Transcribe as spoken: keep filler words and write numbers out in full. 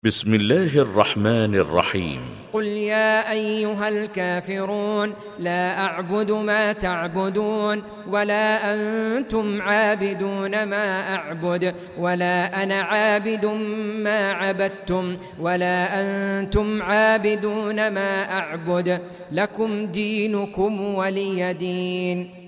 بسم الله الرحمن الرحيم. قل يا أيها الكافرون لا أعبد ما تعبدون ولا أنتم عابدون ما أعبد ولا أنا عابد ما عبدتم ولا أنتم عابدون ما أعبد لكم دينكم ولي دين.